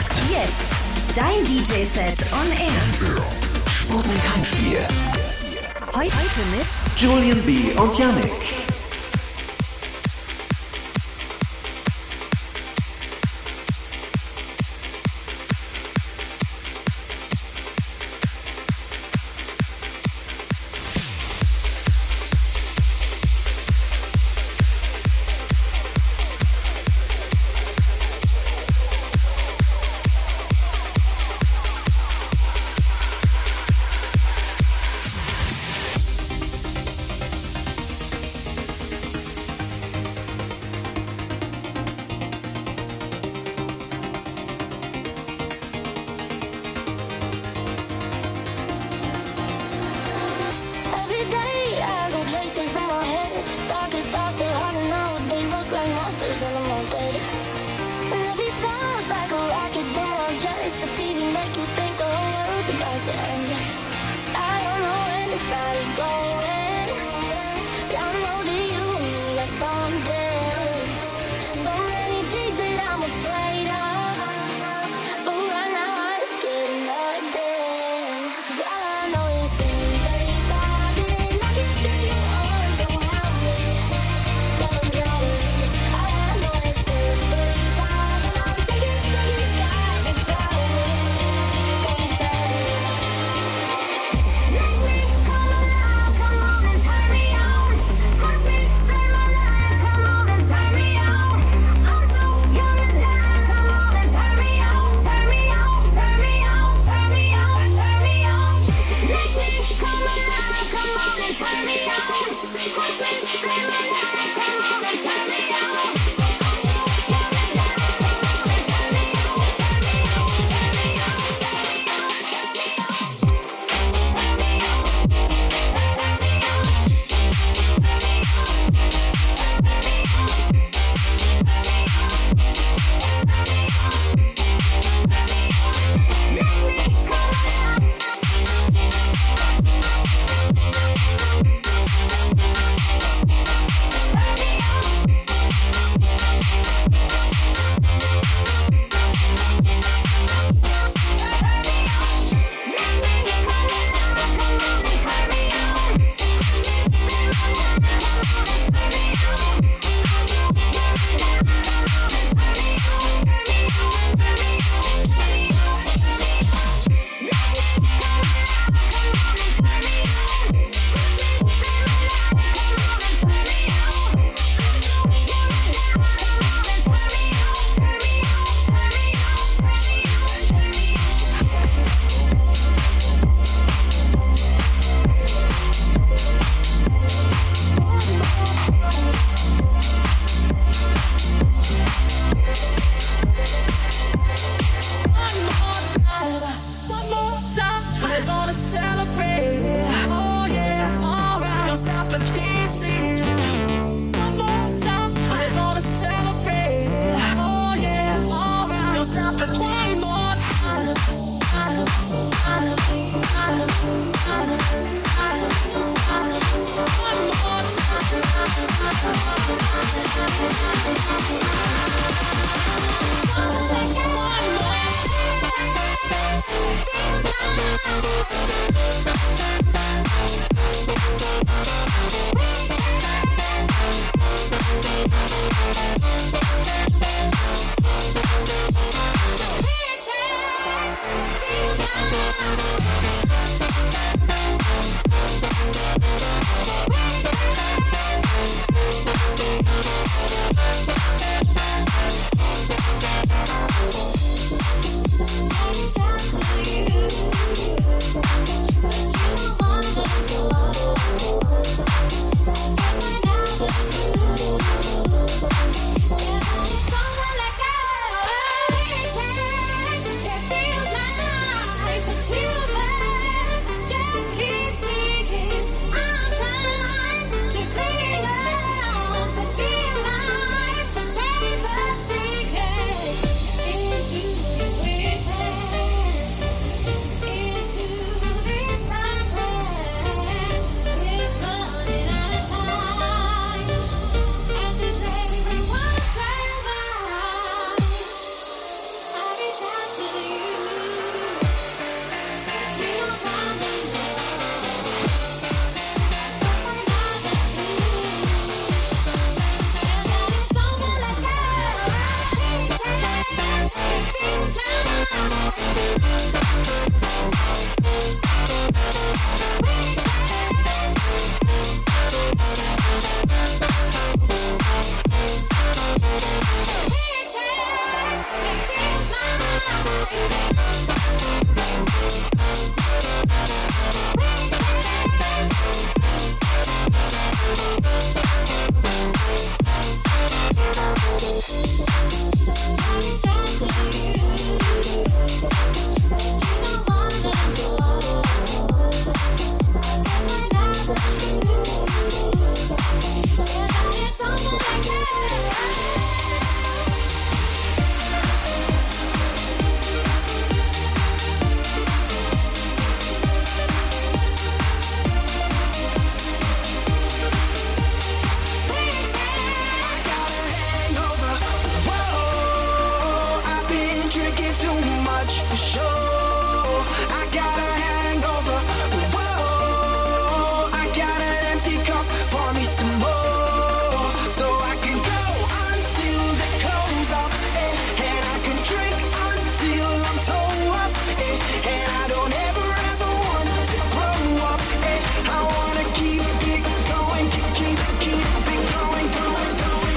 Jetzt. Dein DJ-Set on Air. Sputnik Heimspiel. Heute mit Julian B. und Yannick. much for sure. I got a hangover. Whoa, I got an empty cup. Pour me some more, so I can go until the close up, and I can drink until I'm toe up, and I don't ever want to grow up. I wanna keep it going, keep it going, going.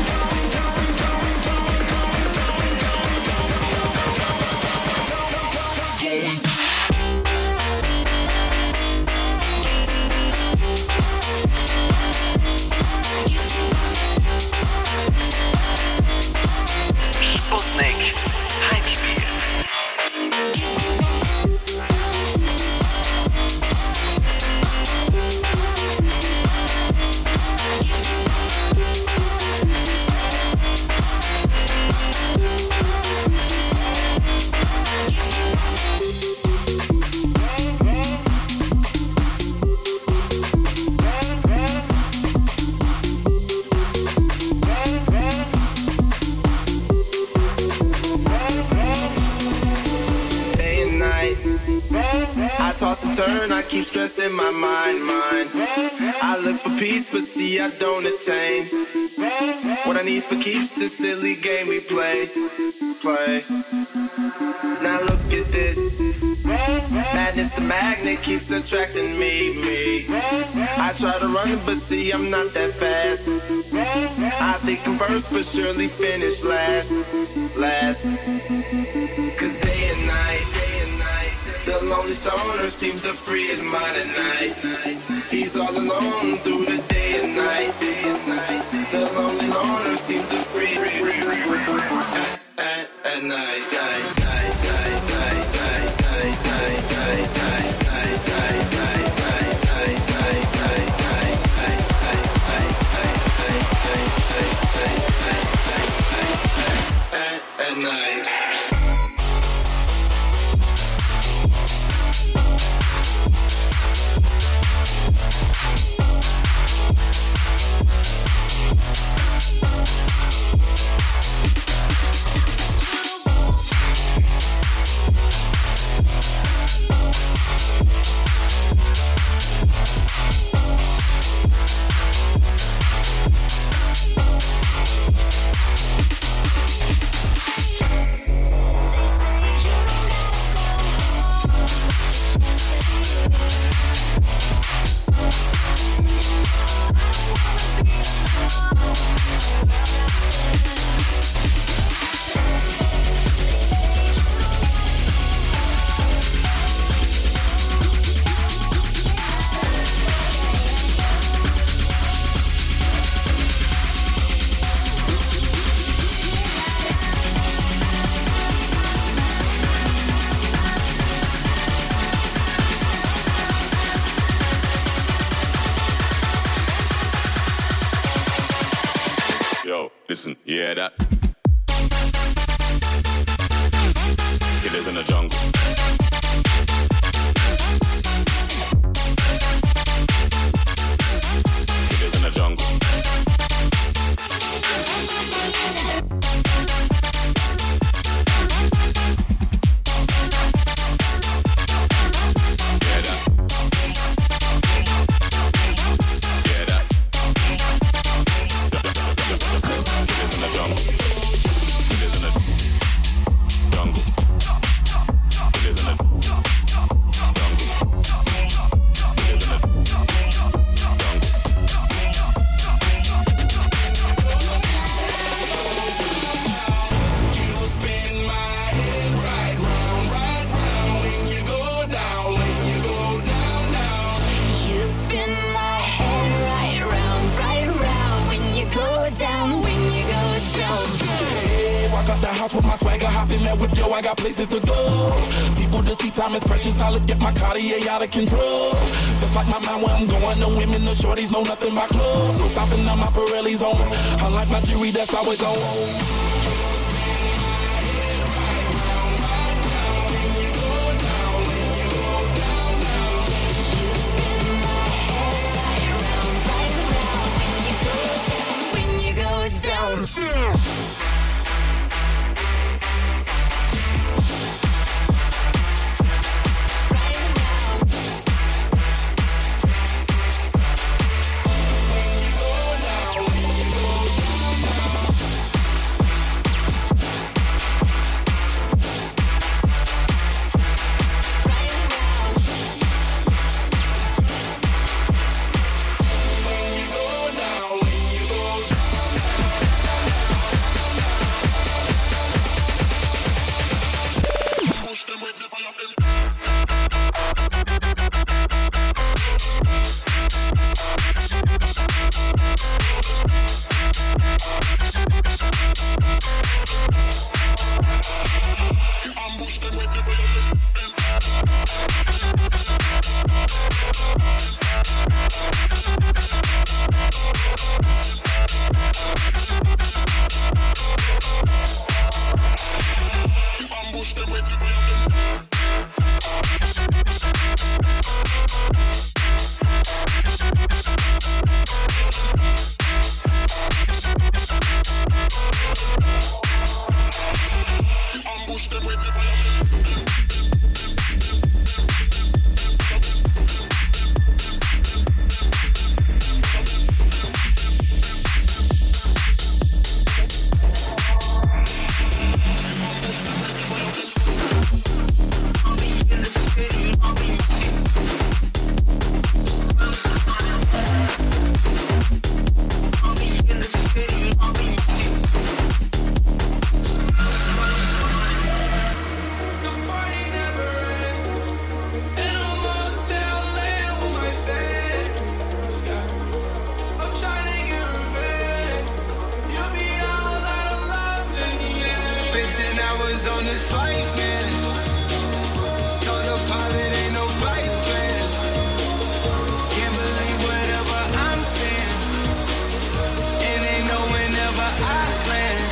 Sputnik Heimspiel. I toss and turn, I keep stressing my mind. I look for peace, but see I don't attain. What I need for keeps the silly game we play. Now look at this. Madness, the magnet keeps attracting me. I try to run, but see I'm not that fast. I think I'm first, but surely finish last. Cause day and night, the lonely stoner seems to free his mind at night. He's all alone through the day and night. The lonely loner seems to free at night. At night. Listen, you hear that? Killers in the jungle. Killers in the jungle. I got places to go. People to see, time is precious. I look at my Cartier out of control. Just like my mind where I'm going. The women, the shorties know nothing but clothes. No stopping on my Pirelli's on. Unlike my jewelry that's always on. fight, man. No deposit, ain't no flight plans. Can't believe whatever I'm saying. And ain't no whenever I plan.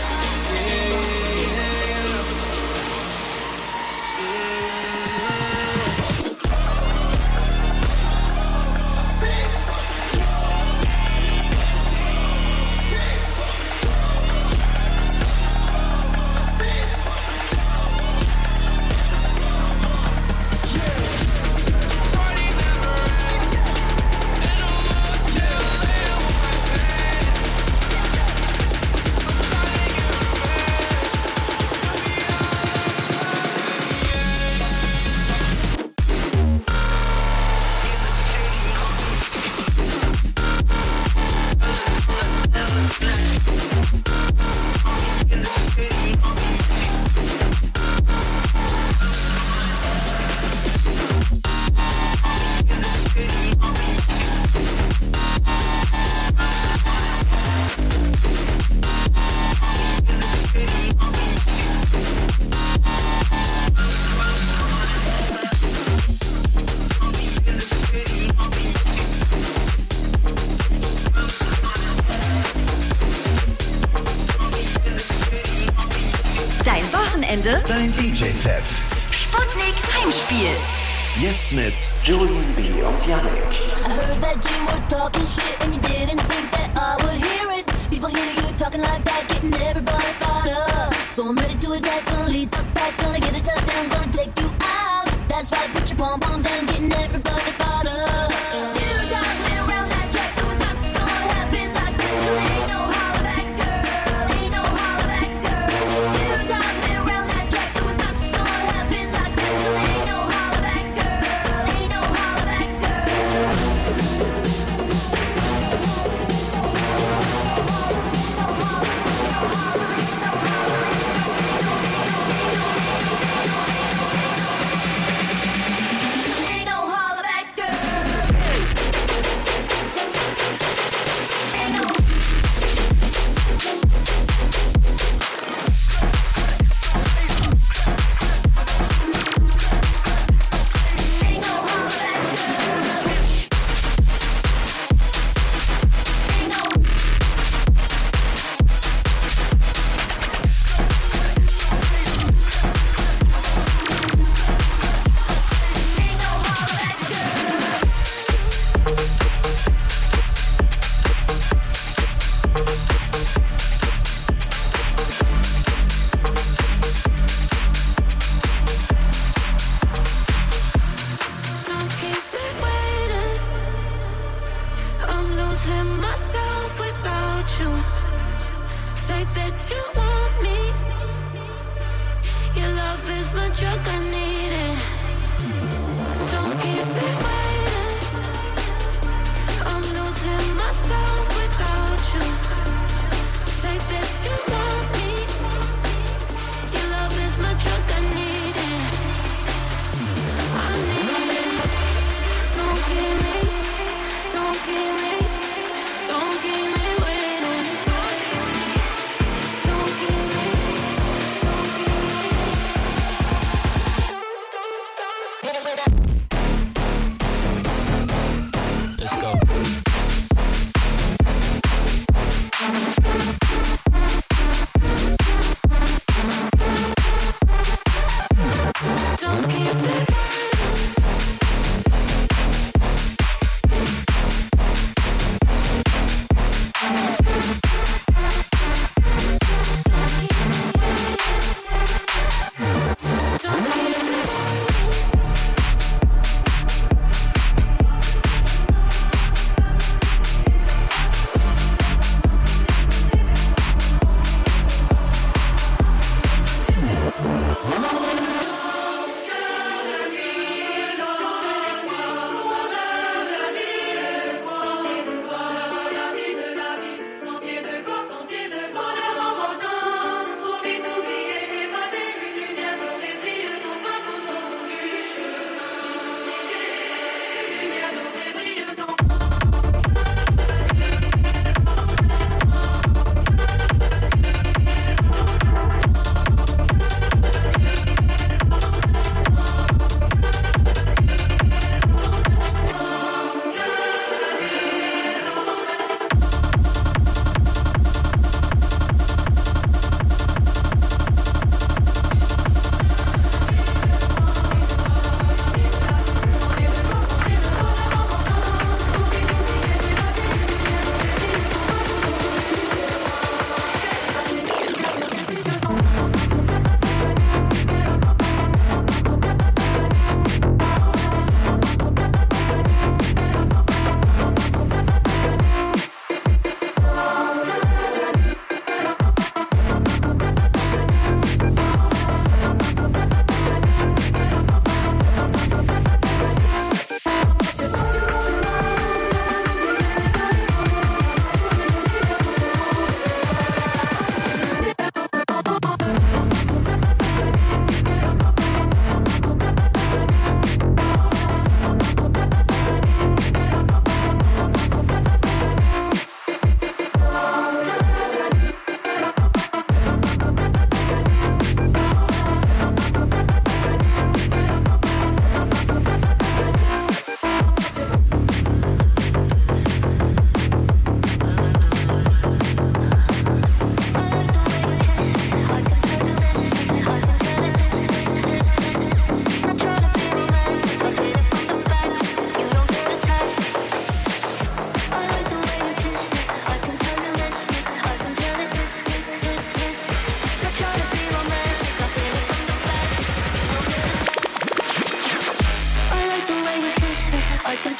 Dein DJ-Set. Sputnik Heimspiel. Jetzt mit Julian B. und Yannick. I heard that you were talking shit and you didn't think that I would hear it. People hear you talking like that, getting everybody fired up. So I'm ready to attack, gonna lead the pack, gonna get a touchdown, gonna take you out. That's right, put your pom-poms down, getting everybody fired up. You dodged me around that track, so it's not just gonna happen like that. 'Cause ain't no holler back girl, ain't no holler back girl. You dodged me around that track, so it's not just gonna happen like that. 'Cause ain't no holler back girl, ain't no holler back girl. Ain't no holler back.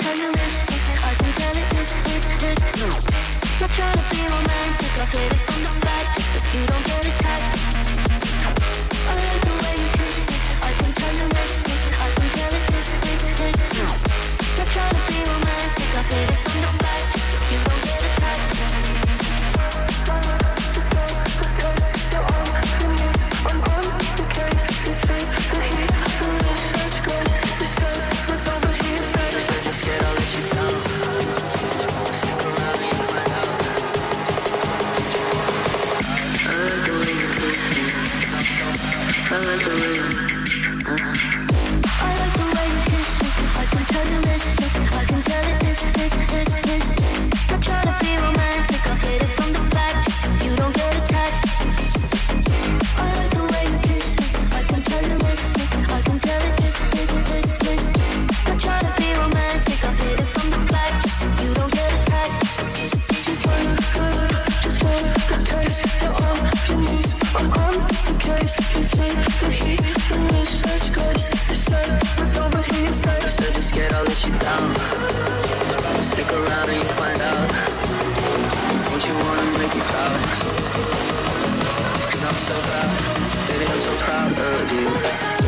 tell you this, I can tell it this. Not trying to be romantic, I hit it from the back just so you don't get attached. I like the way you kiss me, I can tell you this, I can tell it this. Not trying to be romantic, I hit it from the back just so you don't get attached. I like the way you kiss me, I can tell you this, I can tell it this. Not trying to be romantic, I hit it from the back just so you don't get attached. I like the way you kiss me, I can tell you this, I can tell it this. Not trying to be romantic, I hit it from the back just so you don't get attached. Just wanna taste your arm, your knees, I'm on the case. You take the heat and you such grace. You said with over here, you said just get, I'll let you down. Stick around and you'll find out. Don't you wanna make me proud? Cause I'm so proud, baby, I'm so proud of you.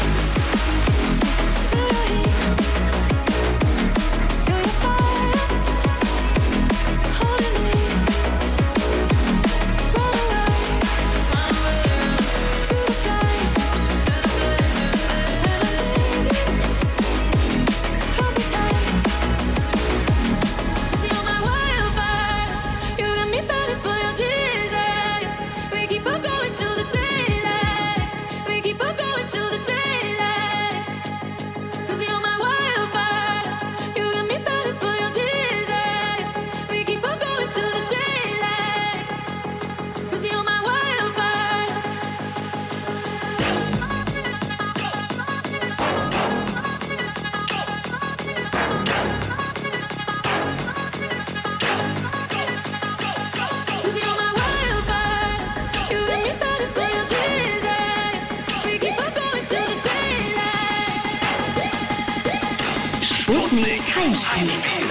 Sputnik Heimspiel.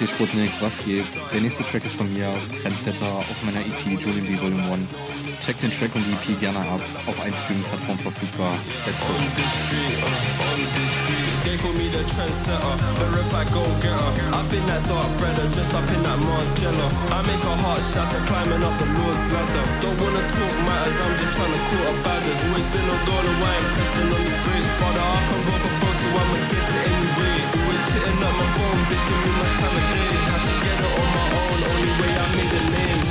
hier Sputnik, was geht? Der nächste Track ist von mir, Trendsetter, auf meiner EP Julian B Volume 1. Checkt den Track und die EP gerne ab, auf allen Streaming-Plattformen verfügbar. Let's go. They call me the trendsetter, verified go-getter. I've been that dark brother, just up in that Margiela. I make a heart shatter, climbing up the Lord's ladder. Don't wanna talk matters, I'm just trying to quarter baggers. Always been on golden wine, pressing on these brakes. Father, I can go for both, so I'ma get it anyway. Always sitting at my phone, bitch, give me my time of day. Had to get it on my own, only way I made a name.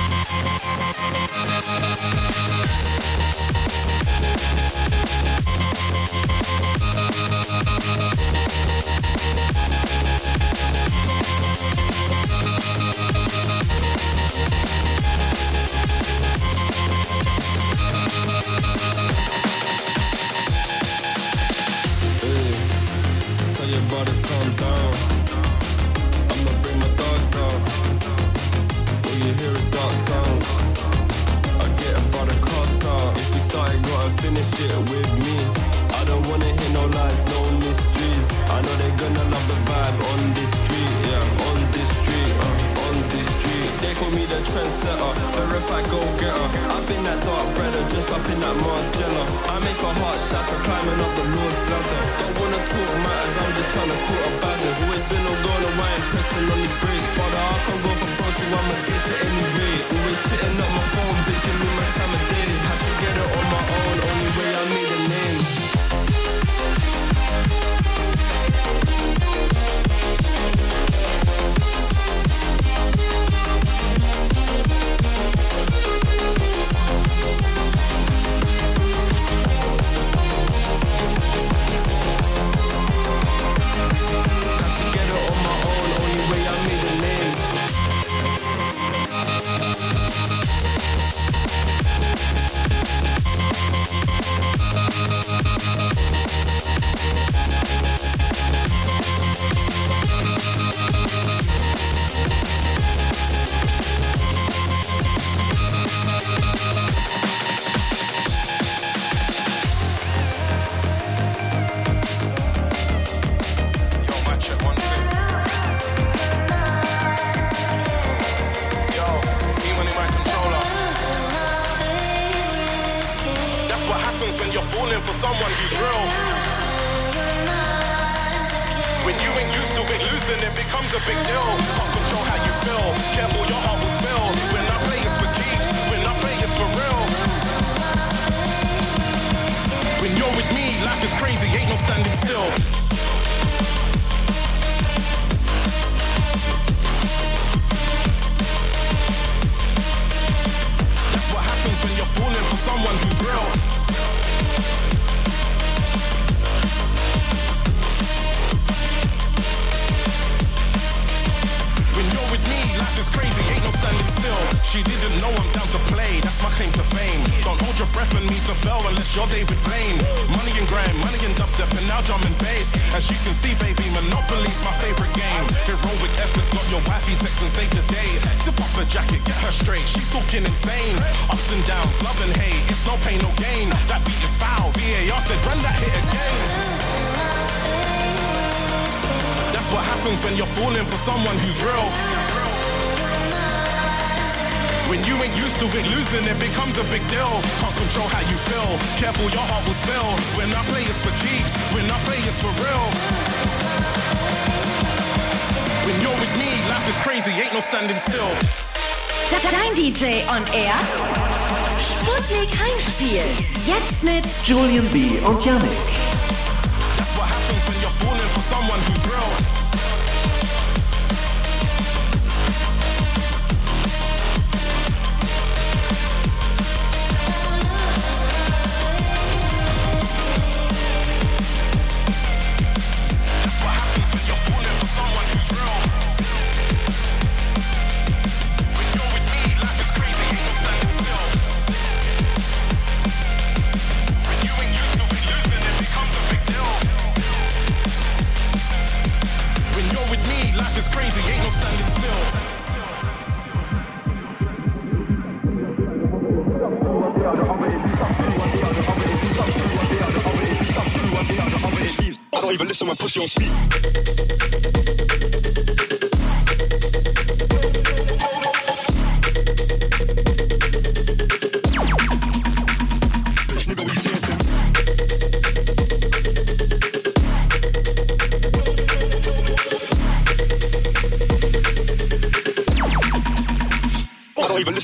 Tell your brothers calm down. I'ma bring my dogs out. All you hear is dark sounds. I get about the cost out. If we started, gotta finish it with me. I don't wanna hear no lies, no mysteries. I know they're gonna love the vibe on this street, yeah, on this street, on this street. They call me the trendsetter, verified go-getter. I've been that dark brother, just up in that Margiela. I make a heart shatter, climbing up the Lord's ladder. Don't wanna talk matters, I'm just trying to quarter baggers. Always been on golden wine, pressing on these brakes. Father, I can go for bro, so I'ma get it anyway. Always sitting up my phone, bitch, give me my time of day. Had to get it on my own, only way I made a name. Dein DJ on Air. Sputnik Heimspiel. Jetzt mit Julian B. und Yannick. That's what happens when you're falling for someone who's real. Even listen when pussy on speed.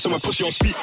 someone push you on speed.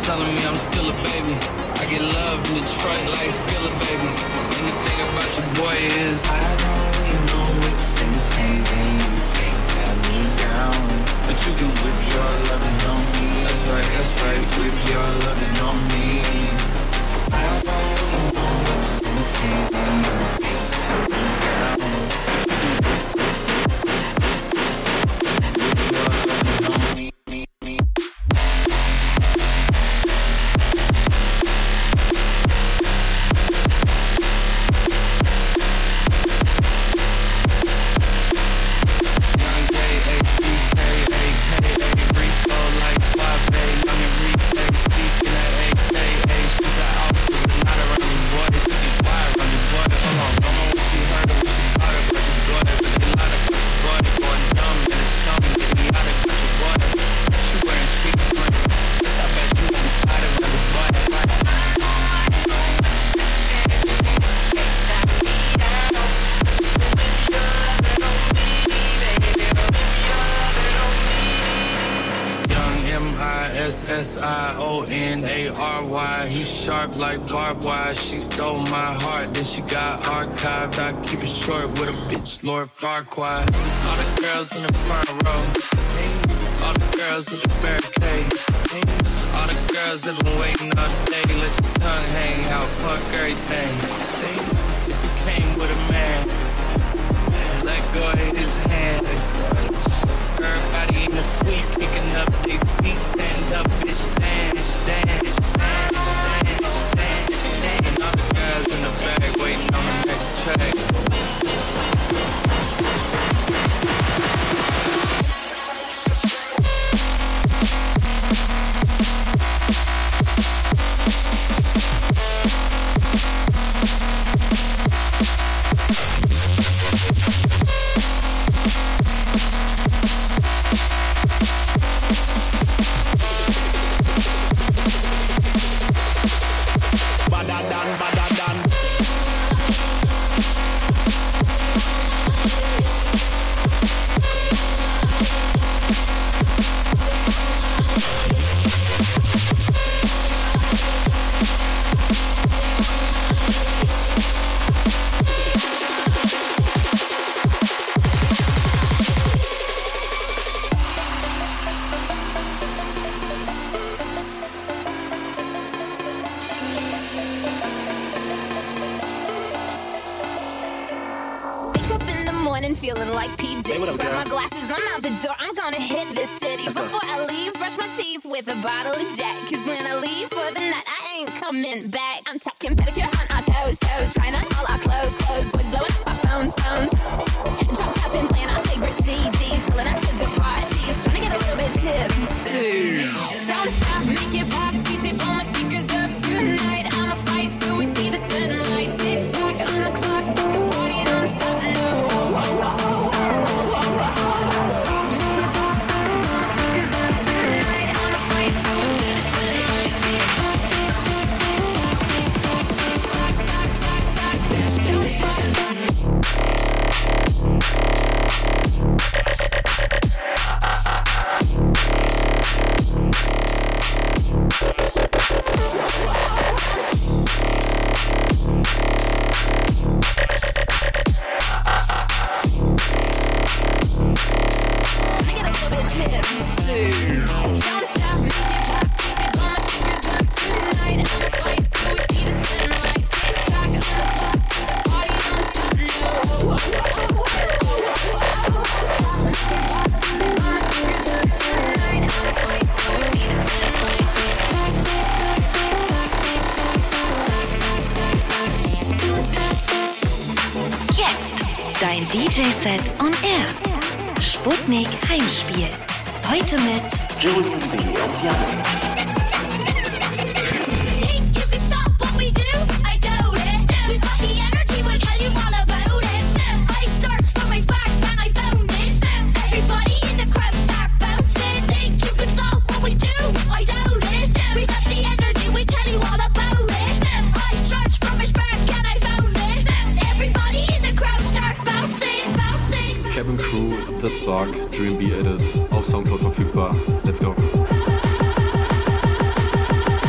telling me I'm still a baby. I get love in Detroit like still a baby. And the thing about your boy is I don't need no whips and chains, and you can't tap me down. But you can whip your lovin' on me. That's right, whip your lovin' on me. I don't need no whips and chains, and you can't tap me down. But you can whip your lovin' on me. Sionary, he's sharp like barbed wire. She stole my heart, then she got archived. I keep it short with a bitch, Lord Farquaad. All the girls in the front row, all the girls in the barricade, all the girls that been waiting all day. Let your tongue hang out, fuck everything. If you came with a man, let go of his hand. Everybody in the suite kicking up their feet. Stand up, bitch, stand, stand, stand, stand, stand. And all the guys in the back waiting on the next track. Feeling like P. Diddy. Grab my glasses, I'm out the door. I'm gonna hit this city. Before I leave, brush my teeth with a bottle of Jack. Cause when I leave for the night, I ain't coming back. I'm talking pedicure on our toes, toes. Trying on all our clothes, clothes. Boys blowing up our phones, phones. Drop top and playing our favorite CDs. Pulling up to the parties, trying to get a little bit tipsy. Don't stop, make it pop. DJ, blow my speakers up tonight. I'ma fight till we see the sunlight. Tick tock on the clock, but the party don't stop, no. Dein DJ-Set on Air. Sputnik Heimspiel. Heute mit Julian B. und Yannick. The Spark, Dream B Edit, auf Soundcloud verfügbar. Let's go.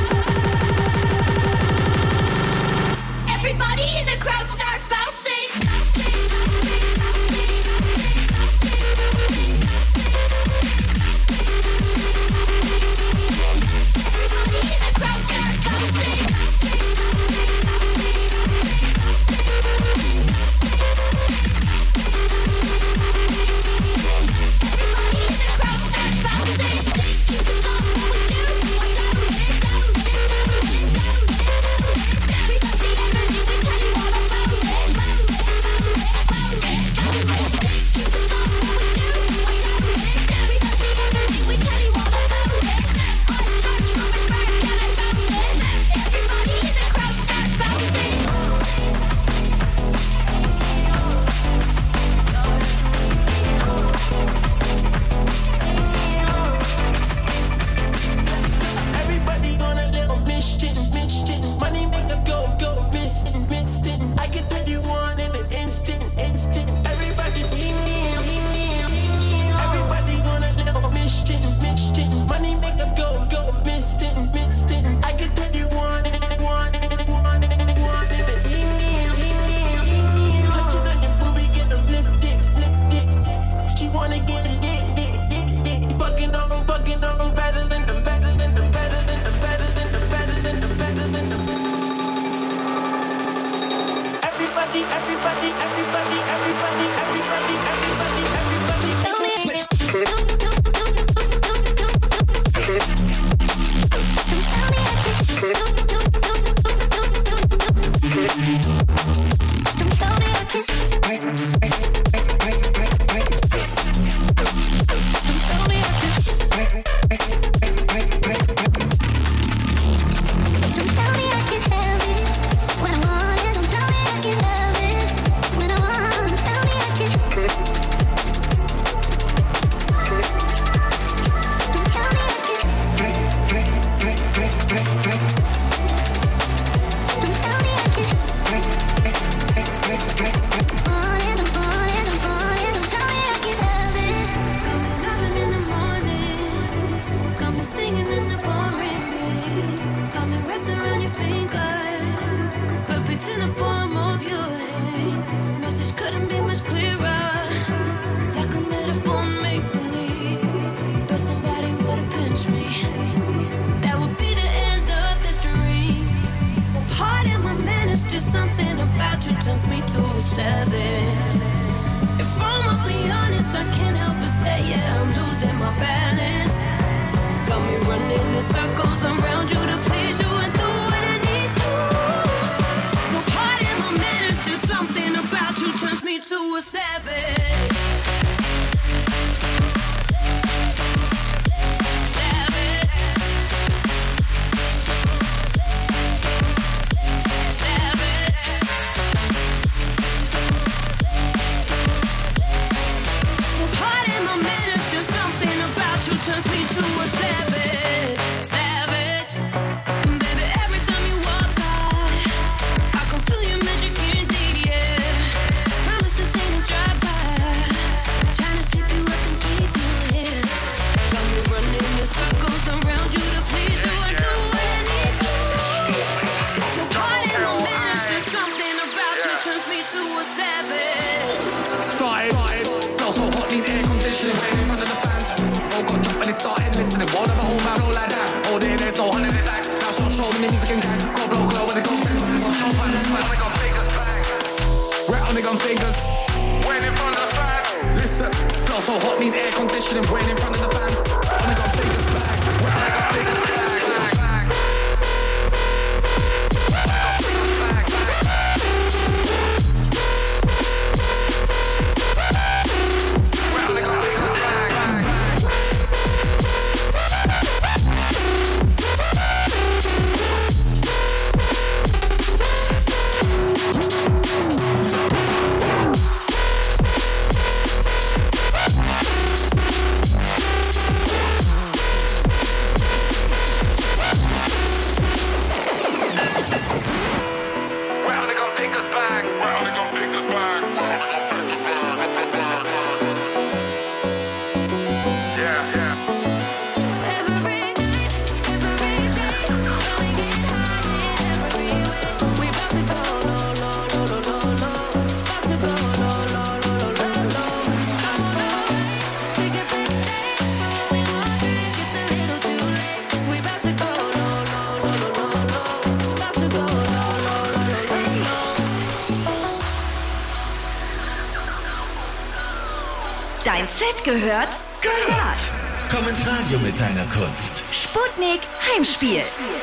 Dein Set gehört? Gehört! Komm ins Radio mit deiner Kunst. Sputnik Heimspiel.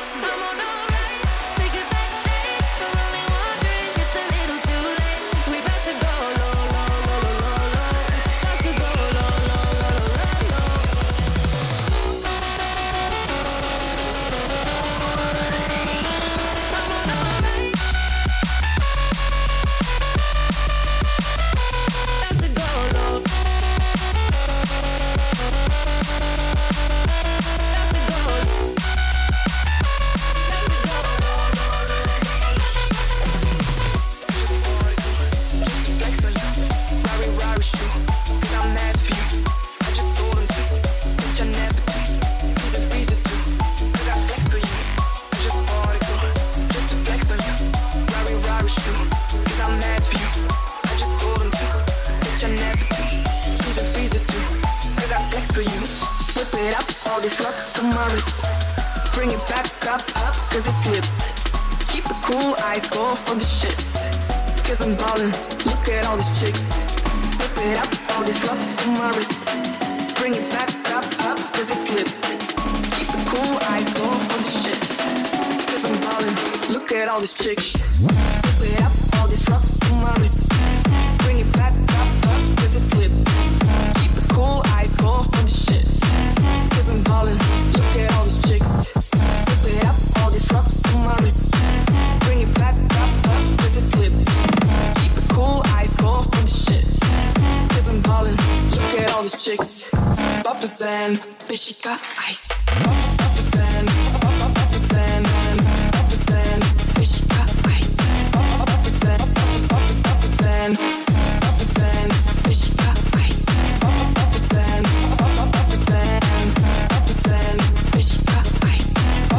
Bring it back up, cause it's lit. Keep it cool, eyes go for the shit. cause I'm ballin'. Look at all these chicks. Whip it up, all these rocks on my wrist. Bring it back up, cause it's lit. Keep it cool, eyes going for the shit. Cause I'm ballin'. Look at all these chicks. Whip it up, all these rocks on my wrist. Bring it back up, cause it's lit. Keep it cool, eyes going for the shit. Cause I'm ballin'. Look at all these chicks. Whip it up, all these rocks on my wrist. Bring it back up, cause it's lit. Keep it cool, eyes going for the shit. Cause I'm ballin'. Look at all these chicks. Papa's and bitch, she got ice. Papa's and Papa's and bitch, she got ice. Papa's and Papa's and bitch, she got ice. Papa's and Papa's and bitch, she got ice.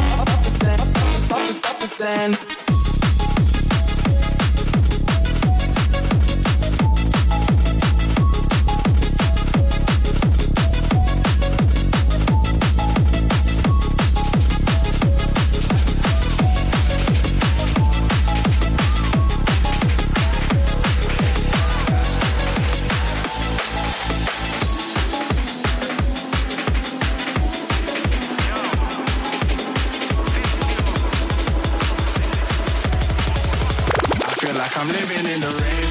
Papa's and I'm living in the rave.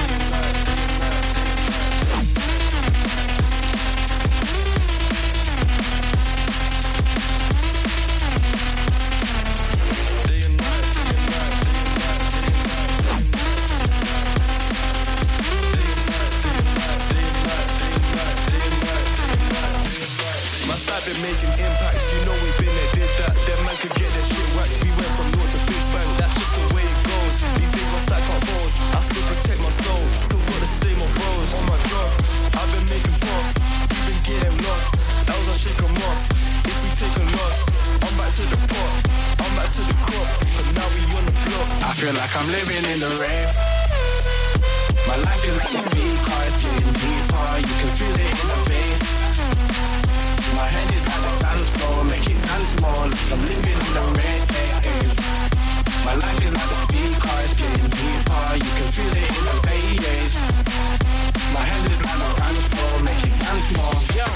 My side been making impacts, you know we've been there, did that. That man could get their shit waxed. We went from north to Big Bang, that's just the way it goes. These days my stack can't fold, I still protect my soul. Still got the same old bros on my drug. I've been making puff, you been getting lost. L's I shake 'em off, if we take a loss. I'm back to the pot, I'm back to the crop. But now we on the block. I feel like I'm living in the rave. My life is like a speed car, it's getting deeper. You can feel it in the bass. My head is like a dance floor, make it dance more. I'm living in the rave. My life is like a speed car, it's getting deeper. You can feel it in the bass. My head is like a dance floor, make it dance more. Yo.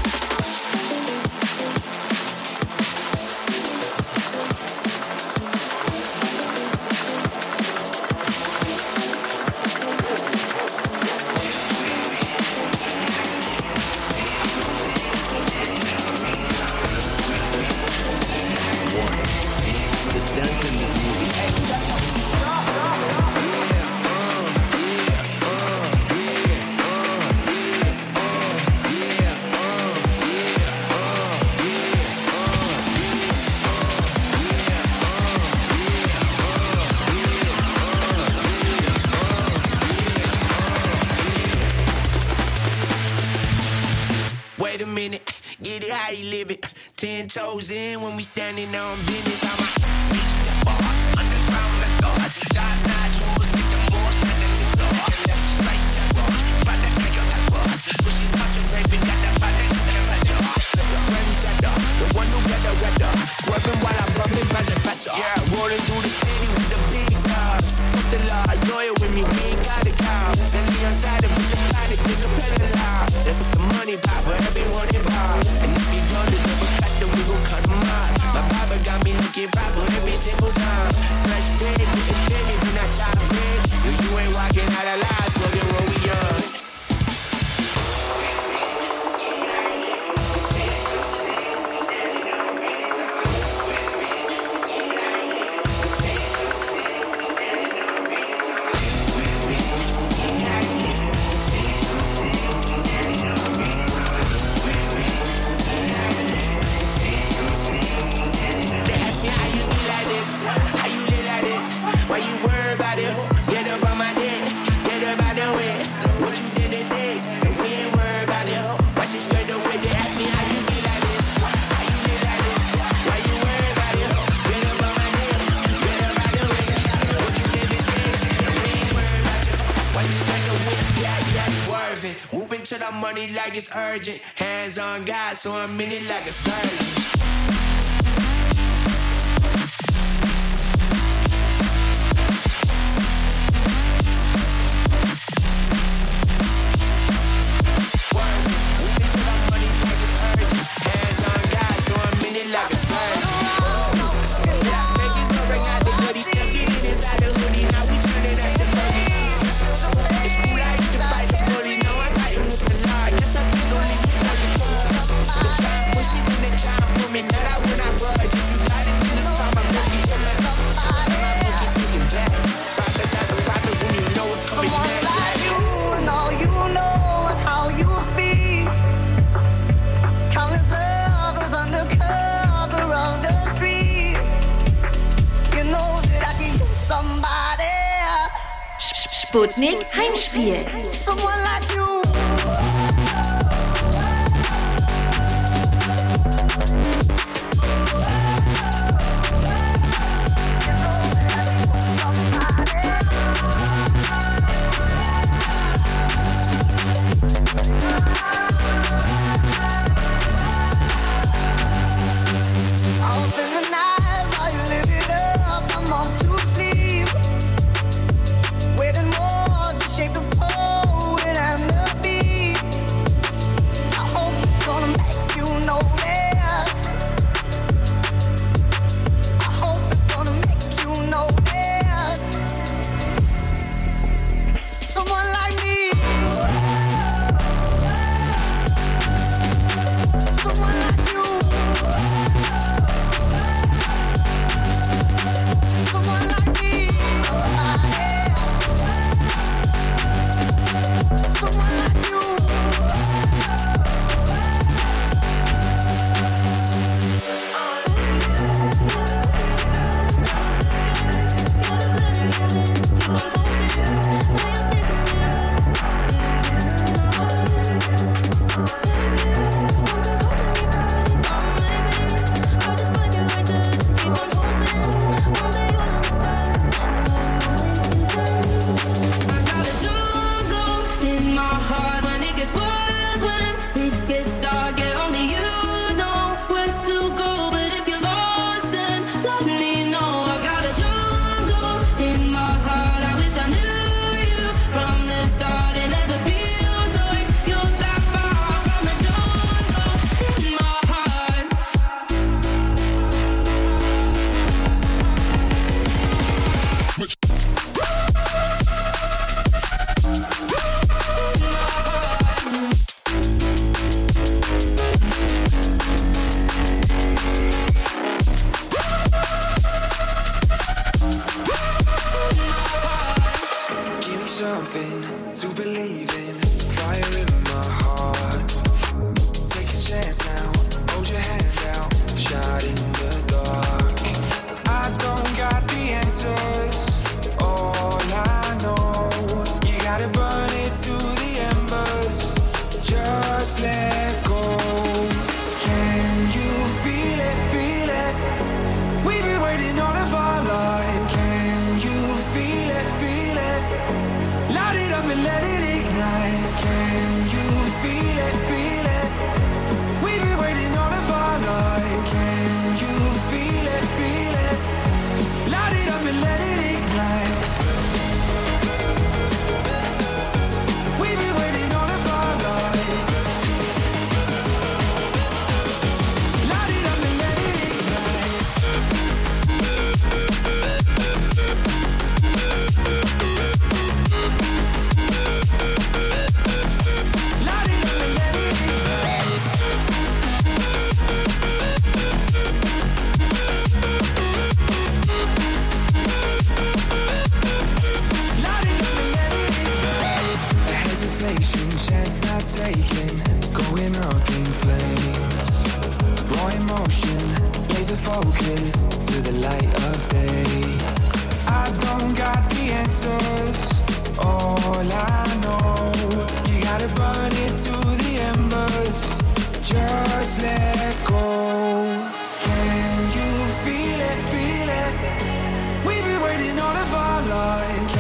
Wait a minute, get it how you live it. 10 toes in when we standing on business. I'm a bitch step up, underground methods. Dive naturals, get the force, and then lift the heart. Left straight terror, find that nigga like us. Pushing concentrating, got that body, and then pressure. The trendsetter, the one who get the weather. Swerving while I'm bumping, pressure. Yeah, rolling through the city with the big dogs. Put the laws, loyal with me, we ain't got a cow. Send me outside and put the panic, nigga, pedal loud. That's what the money buy for everyone involved. And if you don't deserve a cut, then we gon' cut them out. My papa got me looking proper every single time. Fresh day, looking daily, when I try to break. You ain't walking out of lies, smoking what we on. Why you worry about it? Get up on my dick, get up out the way. What you did is six, if we ain't worried about it. Why she straight away? They ask me how you be like this, how you live like this. Why you worry about it? Get up on my dick, get up out the way. What you did is six, if we ain't worried about it. Why she straight away? Yeah, swerving, moving to the money like it's urgent. Hands on God, so I'm in it like a surgeon. somebody. Sputnik Heimspiel. Someone like you.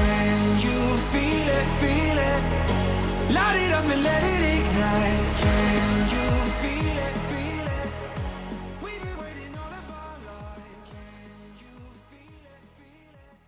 Light it up and let it ignite.